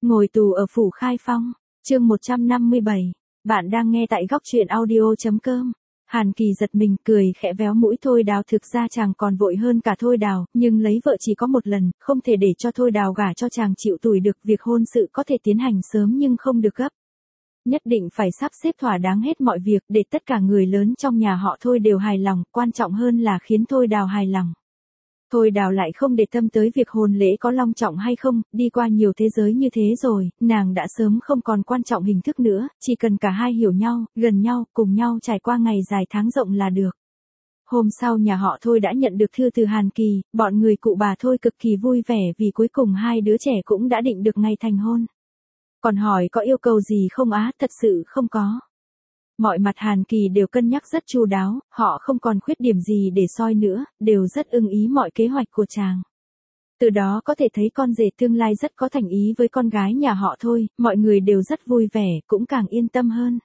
Ngồi tù ở phủ Khai Phong, chương 157. Bạn đang nghe tại góc truyện audio.com. Hàn Kỳ giật mình cười khẽ véo mũi Thôi Đào, thực ra chàng còn vội hơn cả Thôi Đào, nhưng lấy vợ chỉ có một lần, không thể để cho Thôi Đào gả cho chàng chịu tủi được. Việc hôn sự có thể tiến hành sớm nhưng không được gấp. Nhất định phải sắp xếp thỏa đáng hết mọi việc để tất cả người lớn trong nhà họ Thôi đều hài lòng, quan trọng hơn là khiến Thôi Đào hài lòng. Thôi Đào lại không để tâm tới việc hôn lễ có long trọng hay không, đi qua nhiều thế giới như thế rồi, nàng đã sớm không còn quan trọng hình thức nữa, chỉ cần cả hai hiểu nhau, gần nhau, cùng nhau trải qua ngày dài tháng rộng là được. Hôm sau nhà họ Thôi đã nhận được thư từ Hàn Kỳ, bọn người cụ bà Thôi cực kỳ vui vẻ vì cuối cùng hai đứa trẻ cũng đã định được ngày thành hôn. Còn hỏi có yêu cầu gì không á, thật sự không có. Mọi mặt Hàn Kỳ đều cân nhắc rất chu đáo, họ không còn khuyết điểm gì để soi nữa, đều rất ưng ý mọi kế hoạch của chàng. Từ đó có thể thấy con rể tương lai rất có thành ý với con gái nhà họ Thôi, mọi người đều rất vui vẻ, cũng càng yên tâm hơn.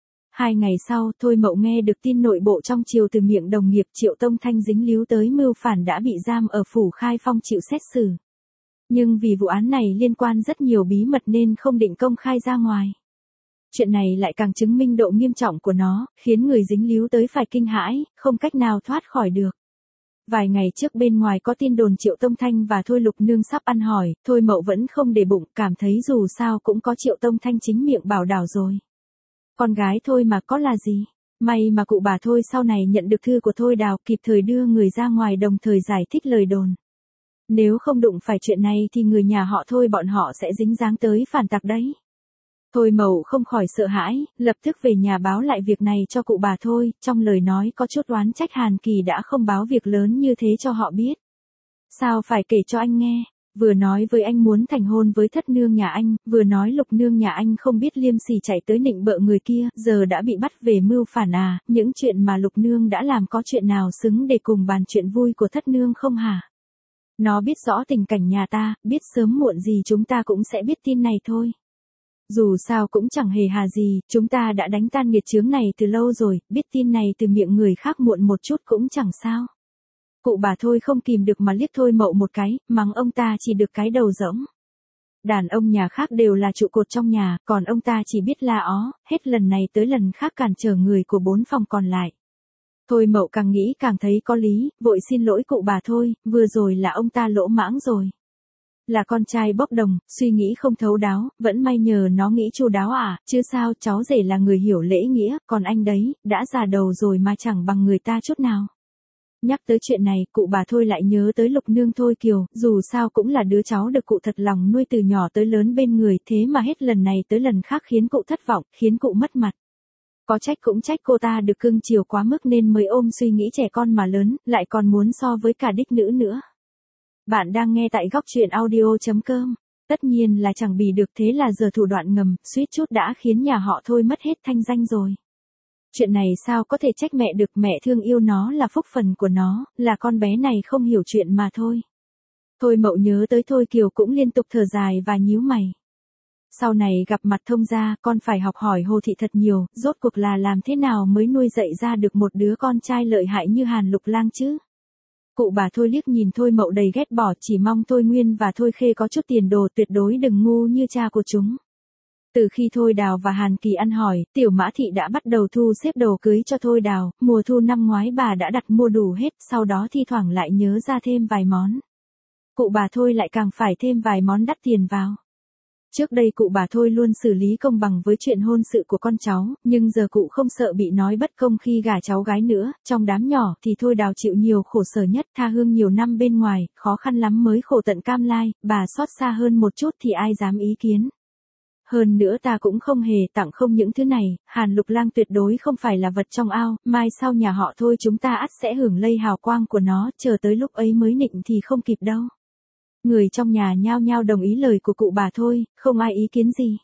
2 ngày sau, Thôi Mậu nghe được tin nội bộ trong triều từ miệng đồng nghiệp Triệu Tông Thanh dính líu tới mưu phản đã bị giam ở phủ Khai Phong chịu xét xử. Nhưng vì vụ án này liên quan rất nhiều bí mật nên không định công khai ra ngoài. Chuyện này lại càng chứng minh độ nghiêm trọng của nó, khiến người dính líu tới phải kinh hãi, không cách nào thoát khỏi được. Vài ngày trước bên ngoài có tin đồn Triệu Tông Thanh và Thôi Lục Nương sắp ăn hỏi, Thôi Mậu vẫn không để bụng, cảm thấy dù sao cũng có Triệu Tông Thanh chính miệng bảo đảo rồi. Con gái Thôi mà có là gì? May mà cụ bà Thôi sau này nhận được thư của Thôi Đào, kịp thời đưa người ra ngoài đồng thời giải thích lời đồn. Nếu không đụng phải chuyện này thì người nhà họ Thôi bọn họ sẽ dính dáng tới phản tặc đấy. Thôi Mậu không khỏi sợ hãi, lập tức về nhà báo lại việc này cho cụ bà Thôi, trong lời nói có chút oán trách Hàn Kỳ đã không báo việc lớn như thế cho họ biết. Sao phải kể cho anh nghe, vừa nói với anh muốn thành hôn với thất nương nhà anh, vừa nói Lục nương nhà anh không biết liêm sỉ chạy tới nịnh bợ người kia, giờ đã bị bắt về mưu phản à, những chuyện mà Lục nương đã làm có chuyện nào xứng để cùng bàn chuyện vui của thất nương không hả? Nó biết rõ tình cảnh nhà ta, biết sớm muộn gì chúng ta cũng sẽ biết tin này thôi. Dù sao cũng chẳng hề hà gì, chúng ta đã đánh tan nghiệt chướng này từ lâu rồi, biết tin này từ miệng người khác muộn một chút cũng chẳng sao. Cụ bà Thôi không kìm được mà liếc Thôi Mậu một cái, mắng ông ta chỉ được cái đầu rỗng. Đàn ông nhà khác đều là trụ cột trong nhà, còn ông ta chỉ biết la ó, hết lần này tới lần khác cản trở người của 4 phòng còn lại. Thôi Mậu càng nghĩ càng thấy có lý, vội xin lỗi cụ bà Thôi, vừa rồi là ông ta lỗ mãng rồi. Là con trai bốc đồng, suy nghĩ không thấu đáo, vẫn may nhờ nó nghĩ chu đáo à, chứ sao, cháu rể là người hiểu lễ nghĩa, còn anh đấy, đã già đầu rồi mà chẳng bằng người ta chút nào. Nhắc tới chuyện này, cụ bà Thôi lại nhớ tới Lục nương Thôi Kiều, dù sao cũng là đứa cháu được cụ thật lòng nuôi từ nhỏ tới lớn bên người, thế mà hết lần này tới lần khác khiến cụ thất vọng, khiến cụ mất mặt. Có trách cũng trách cô ta được cưng chiều quá mức nên mới ôm suy nghĩ trẻ con mà lớn, lại còn muốn so với cả đích nữ nữa. Bạn đang nghe tại góc truyện audio.com. Tất nhiên là chẳng bì được, thế là giờ thủ đoạn ngầm, suýt chút đã khiến nhà họ Thôi mất hết thanh danh rồi. Chuyện này sao có thể trách mẹ được, mẹ thương yêu nó là phúc phần của nó, là con bé này không hiểu chuyện mà thôi. Thôi Mậu nhớ tới Thôi Kiều cũng liên tục thở dài và nhíu mày. Sau này gặp mặt thông gia, con phải học hỏi Hồ Thị thật nhiều, rốt cuộc là làm thế nào mới nuôi dạy ra được một đứa con trai lợi hại như Hàn Lục Lang chứ? Cụ bà Thôi liếc nhìn Thôi Mậu đầy ghét bỏ, chỉ mong Thôi Nguyên và Thôi Khê có chút tiền đồ, tuyệt đối đừng ngu như cha của chúng. Từ khi Thôi Đào và Hàn Kỳ ăn hỏi, Tiểu Mã Thị đã bắt đầu thu xếp đồ cưới cho Thôi Đào, mùa thu năm ngoái bà đã đặt mua đủ hết, sau đó thi thoảng lại nhớ ra thêm vài món. Cụ bà Thôi lại càng phải thêm vài món đắt tiền vào. Trước đây cụ bà Thôi luôn xử lý công bằng với chuyện hôn sự của con cháu, nhưng giờ cụ không sợ bị nói bất công khi gả cháu gái nữa, trong đám nhỏ thì Thôi Đào chịu nhiều khổ sở nhất, tha hương nhiều năm bên ngoài, khó khăn lắm mới khổ tận cam lai, bà xót xa hơn một chút thì ai dám ý kiến. Hơn nữa ta cũng không hề tặng không những thứ này, Hàn Lục Lang tuyệt đối không phải là vật trong ao, mai sau nhà họ Thôi chúng ta ắt sẽ hưởng lây hào quang của nó, chờ tới lúc ấy mới nịnh thì không kịp đâu. Người trong nhà nhao nhao đồng ý lời của cụ bà Thôi, không ai ý kiến gì.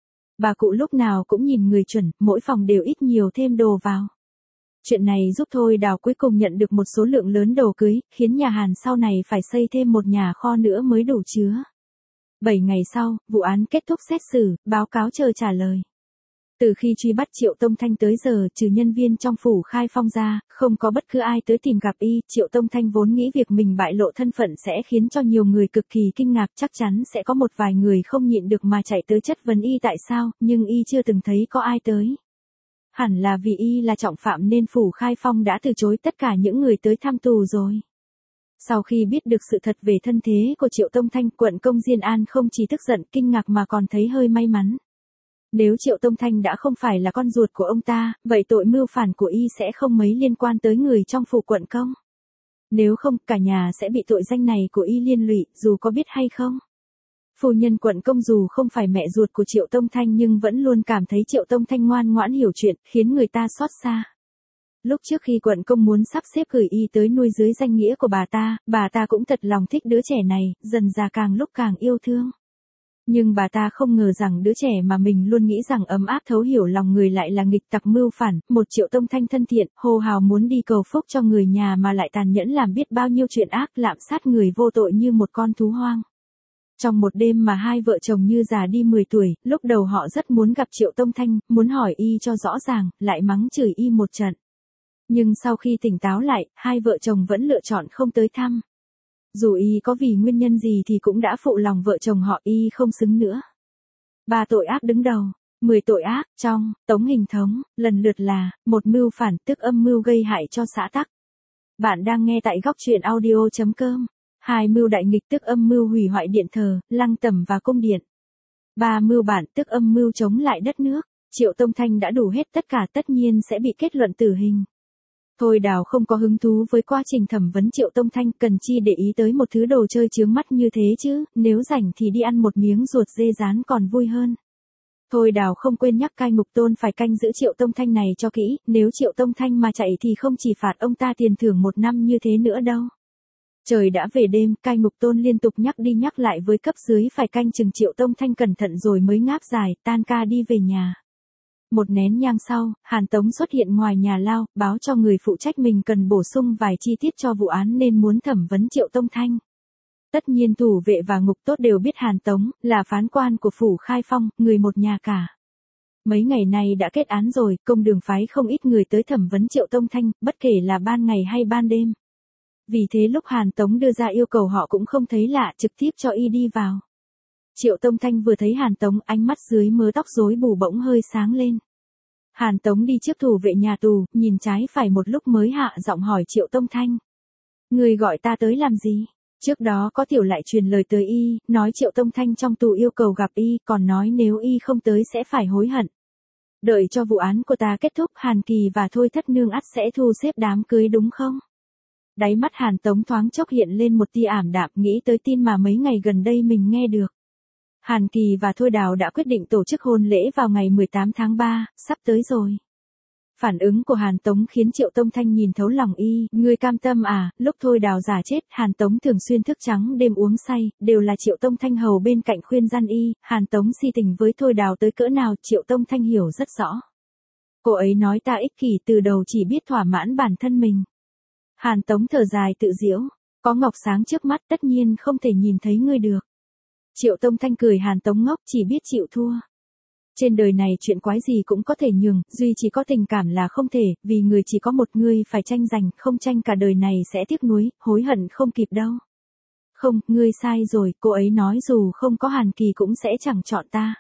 Bà cụ lúc nào cũng nhìn người chuẩn, mỗi phòng đều ít nhiều thêm đồ vào. Chuyện này giúp Thôi Đào cuối cùng nhận được một số lượng lớn đồ cưới, khiến nhà Hàn sau này phải xây thêm một nhà kho nữa mới đủ chứa. 7 ngày sau, vụ án kết thúc xét xử, báo cáo chờ trả lời. Từ khi truy bắt Triệu Tông Thanh tới giờ, trừ nhân viên trong phủ Khai Phong ra, không có bất cứ ai tới tìm gặp y. Triệu Tông Thanh vốn nghĩ việc mình bại lộ thân phận sẽ khiến cho nhiều người cực kỳ kinh ngạc, chắc chắn sẽ có một vài người không nhịn được mà chạy tới chất vấn y tại sao, nhưng y chưa từng thấy có ai tới. Hẳn là vì y là trọng phạm nên phủ Khai Phong đã từ chối tất cả những người tới thăm tù rồi. Sau khi biết được sự thật về thân thế của Triệu Tông Thanh, quận công Diên An không chỉ tức giận kinh ngạc mà còn thấy hơi may mắn. Nếu Triệu Tông Thanh đã không phải là con ruột của ông ta, vậy tội mưu phản của y sẽ không mấy liên quan tới người trong phủ quận công. Nếu không, cả nhà sẽ bị tội danh này của y liên lụy, dù có biết hay không. Phu nhân quận công dù không phải mẹ ruột của Triệu Tông Thanh nhưng vẫn luôn cảm thấy Triệu Tông Thanh ngoan ngoãn hiểu chuyện, khiến người ta xót xa. Lúc trước khi quận công muốn sắp xếp gửi y tới nuôi dưới danh nghĩa của bà ta cũng thật lòng thích đứa trẻ này, dần dà càng lúc càng yêu thương. Nhưng bà ta không ngờ rằng đứa trẻ mà mình luôn nghĩ rằng ấm áp thấu hiểu lòng người lại là nghịch tặc mưu phản, một Triệu Tông Thanh thân thiện, hô hào muốn đi cầu phúc cho người nhà mà lại tàn nhẫn làm biết bao nhiêu chuyện ác, lạm sát người vô tội như một con thú hoang. Trong một đêm mà hai vợ chồng như già đi 10 tuổi, lúc đầu họ rất muốn gặp Triệu Tông Thanh, muốn hỏi y cho rõ ràng, lại mắng chửi y một trận. Nhưng sau khi tỉnh táo lại, hai vợ chồng vẫn lựa chọn không tới thăm. Dù y có vì nguyên nhân gì thì cũng đã phụ lòng vợ chồng họ, y không xứng nữa. 3 tội ác đứng đầu, 10 tội ác, trong, tống hình thống, lần lượt là, 1 mưu phản, tức âm mưu gây hại cho xã tắc. Bạn đang nghe tại góc truyện audio.com. 2 mưu đại nghịch tức âm mưu hủy hoại điện thờ, lăng tẩm và cung điện. 3 mưu bản tức âm mưu chống lại đất nước. Triệu Tông Thanh đã đủ hết tất cả tất nhiên sẽ bị kết luận tử hình. Thôi Đào không có hứng thú với quá trình thẩm vấn Triệu Tông Thanh, cần chi để ý tới một thứ đồ chơi chướng mắt như thế chứ, nếu rảnh thì đi ăn một miếng ruột dê rán còn vui hơn. Thôi Đào không quên nhắc cai ngục tôn phải canh giữ Triệu Tông Thanh này cho kỹ, nếu Triệu Tông Thanh mà chạy thì không chỉ phạt ông ta tiền thưởng 1 năm như thế nữa đâu. Trời đã về đêm, cai ngục tôn liên tục nhắc đi nhắc lại với cấp dưới phải canh chừng Triệu Tông Thanh cẩn thận rồi mới ngáp dài, tan ca đi về nhà. Một nén nhang sau, Hàn Tống xuất hiện ngoài nhà lao, báo cho người phụ trách mình cần bổ sung vài chi tiết cho vụ án nên muốn thẩm vấn Triệu Tông Thanh. Tất nhiên thủ vệ và ngục tốt đều biết Hàn Tống là phán quan của phủ Khai Phong, người một nhà cả. Mấy ngày này đã kết án rồi, công đường phái không ít người tới thẩm vấn Triệu Tông Thanh, bất kể là ban ngày hay ban đêm. Vì thế lúc Hàn Tống đưa ra yêu cầu họ cũng không thấy lạ, trực tiếp cho y đi vào. Triệu Tông Thanh vừa thấy Hàn Tống, ánh mắt dưới mớ tóc rối bù bỗng hơi sáng lên. Hàn Tống đi trước thủ vệ nhà tù, nhìn trái phải một lúc mới hạ giọng hỏi Triệu Tông Thanh. Người gọi ta tới làm gì? Trước đó có tiểu lại truyền lời tới y, nói Triệu Tông Thanh trong tù yêu cầu gặp y, còn nói nếu y không tới sẽ phải hối hận. Đợi cho vụ án của ta kết thúc, Hàn Kỳ và Thôi Thất Nương ắt sẽ thu xếp đám cưới đúng không? Đáy mắt Hàn Tống thoáng chốc hiện lên một tia ảm đạm, nghĩ tới tin mà mấy ngày gần đây mình nghe được. Hàn Kỳ và Thôi Đào đã quyết định tổ chức hôn lễ vào ngày 18 tháng 3, sắp tới rồi. Phản ứng của Hàn Tống khiến Triệu Tông Thanh nhìn thấu lòng y, ngươi cam tâm à, lúc Thôi Đào giả chết, Hàn Tống thường xuyên thức trắng đêm uống say, đều là Triệu Tông Thanh hầu bên cạnh khuyên gian y, Hàn Tống si tình với Thôi Đào tới cỡ nào Triệu Tông Thanh hiểu rất rõ. Cô ấy nói ta ích kỷ từ đầu chỉ biết thỏa mãn bản thân mình. Hàn Tống thở dài tự giễu, có ngọc sáng trước mắt tất nhiên không thể nhìn thấy ngươi được. Triệu Tông Thanh cười Hàn Tống ngốc chỉ biết chịu thua. Trên đời này chuyện quái gì cũng có thể nhường, duy chỉ có tình cảm là không thể, vì người chỉ có một người phải tranh giành, không tranh cả đời này sẽ tiếc nuối, hối hận không kịp đâu. Không, ngươi sai rồi, cô ấy nói dù không có Hàn Kỳ cũng sẽ chẳng chọn ta.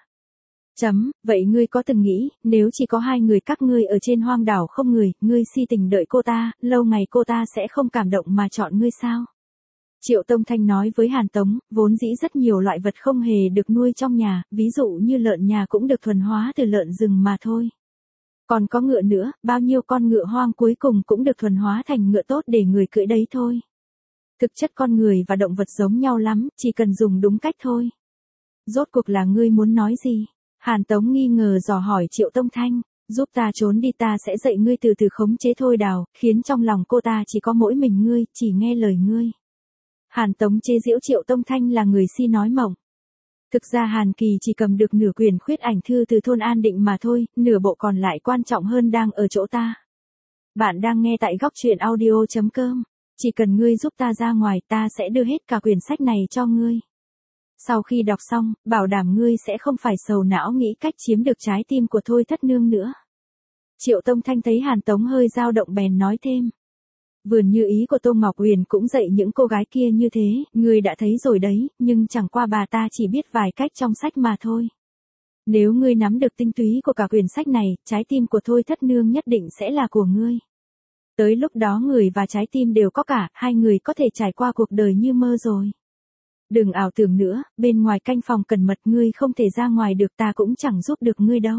Vậy ngươi có từng nghĩ, nếu chỉ có 2 người các ngươi ở trên hoang đảo không người, ngươi si tình đợi cô ta, lâu ngày cô ta sẽ không cảm động mà chọn ngươi sao? Triệu Tông Thanh nói với Hàn Tống, vốn dĩ rất nhiều loại vật không hề được nuôi trong nhà, ví dụ như lợn nhà cũng được thuần hóa từ lợn rừng mà thôi. Còn có ngựa nữa, bao nhiêu con ngựa hoang cuối cùng cũng được thuần hóa thành ngựa tốt để người cưỡi đấy thôi. Thực chất con người và động vật giống nhau lắm, chỉ cần dùng đúng cách thôi. Rốt cuộc là ngươi muốn nói gì? Hàn Tống nghi ngờ dò hỏi Triệu Tông Thanh, giúp ta trốn đi ta sẽ dạy ngươi từ từ khống chế Thôi Đào, khiến trong lòng cô ta chỉ có mỗi mình ngươi, chỉ nghe lời ngươi. Hàn Tống chế giễu Triệu Tông Thanh là người si nói mộng. Thực ra Hàn Kỳ chỉ cầm được nửa quyển khuyết ảnh thư từ thôn An Định mà thôi, nửa bộ còn lại quan trọng hơn đang ở chỗ ta. Bạn đang nghe tại góc truyện audio.com. Chỉ cần ngươi giúp ta ra ngoài ta sẽ đưa hết cả quyển sách này cho ngươi. Sau khi đọc xong, bảo đảm ngươi sẽ không phải sầu não nghĩ cách chiếm được trái tim của Thôi Thất Nương nữa. Triệu Tông Thanh thấy Hàn Tống hơi dao động bèn nói thêm. Vườn như ý của Tô Ngọc Huyền cũng dạy những cô gái kia như thế, ngươi đã thấy rồi đấy, nhưng chẳng qua bà ta chỉ biết vài cách trong sách mà thôi. Nếu ngươi nắm được tinh túy của cả quyển sách này, trái tim của Thôi Thất Nương nhất định sẽ là của ngươi. Tới lúc đó người và trái tim đều có cả, hai người có thể trải qua cuộc đời như mơ rồi. Đừng ảo tưởng nữa, bên ngoài canh phòng cẩn mật ngươi không thể ra ngoài được, ta cũng chẳng giúp được ngươi đâu.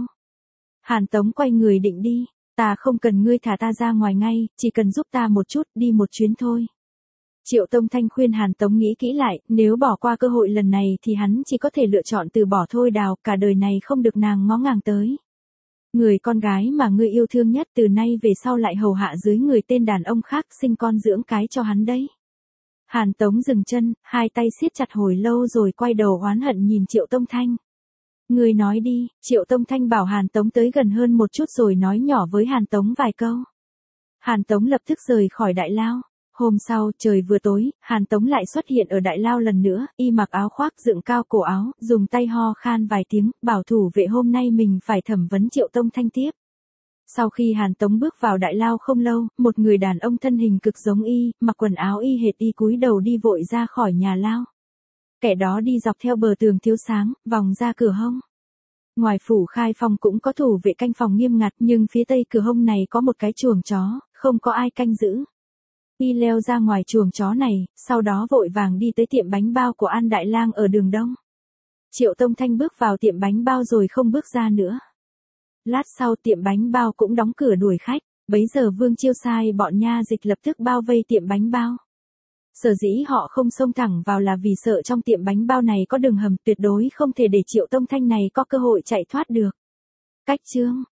Hàn Tống quay người định đi, ta không cần ngươi thả ta ra ngoài ngay, chỉ cần giúp ta một chút, đi một chuyến thôi. Triệu Tông Thanh khuyên Hàn Tống nghĩ kỹ lại, nếu bỏ qua cơ hội lần này thì hắn chỉ có thể lựa chọn từ bỏ Thôi Đào, cả đời này không được nàng ngó ngàng tới. Người con gái mà ngươi yêu thương nhất từ nay về sau lại hầu hạ dưới người tên đàn ông khác, sinh con dưỡng cái cho hắn đấy. Hàn Tống dừng chân, hai tay siết chặt hồi lâu rồi quay đầu oán hận nhìn Triệu Tông Thanh. Ngươi nói đi, Triệu Tông Thanh bảo Hàn Tống tới gần hơn một chút rồi nói nhỏ với Hàn Tống vài câu. Hàn Tống lập tức rời khỏi đại lao. Hôm sau, trời vừa tối, Hàn Tống lại xuất hiện ở đại lao lần nữa, y mặc áo khoác dựng cao cổ áo, dùng tay ho khan vài tiếng, bảo thủ vệ hôm nay mình phải thẩm vấn Triệu Tông Thanh tiếp. Sau khi Hàn Tống bước vào đại lao không lâu, một người đàn ông thân hình cực giống y, mặc quần áo y hệt y cúi đầu đi vội ra khỏi nhà lao. Kẻ đó đi dọc theo bờ tường thiếu sáng, vòng ra cửa hông. Ngoài phủ Khai Phong cũng có thủ vệ canh phòng nghiêm ngặt, nhưng phía tây cửa hông này có một cái chuồng chó, không có ai canh giữ. Y leo ra ngoài chuồng chó này, sau đó vội vàng đi tới tiệm bánh bao của An Đại Lang ở đường Đông. Triệu Tông Thanh bước vào tiệm bánh bao rồi không bước ra nữa. Lát sau tiệm bánh bao cũng đóng cửa đuổi khách, bấy giờ Vương Chiêu sai bọn nha dịch lập tức bao vây tiệm bánh bao. Sở dĩ họ không xông thẳng vào là vì sợ trong tiệm bánh bao này có đường hầm, tuyệt đối không thể để Triệu Tông Thanh này có cơ hội chạy thoát được. Cách chương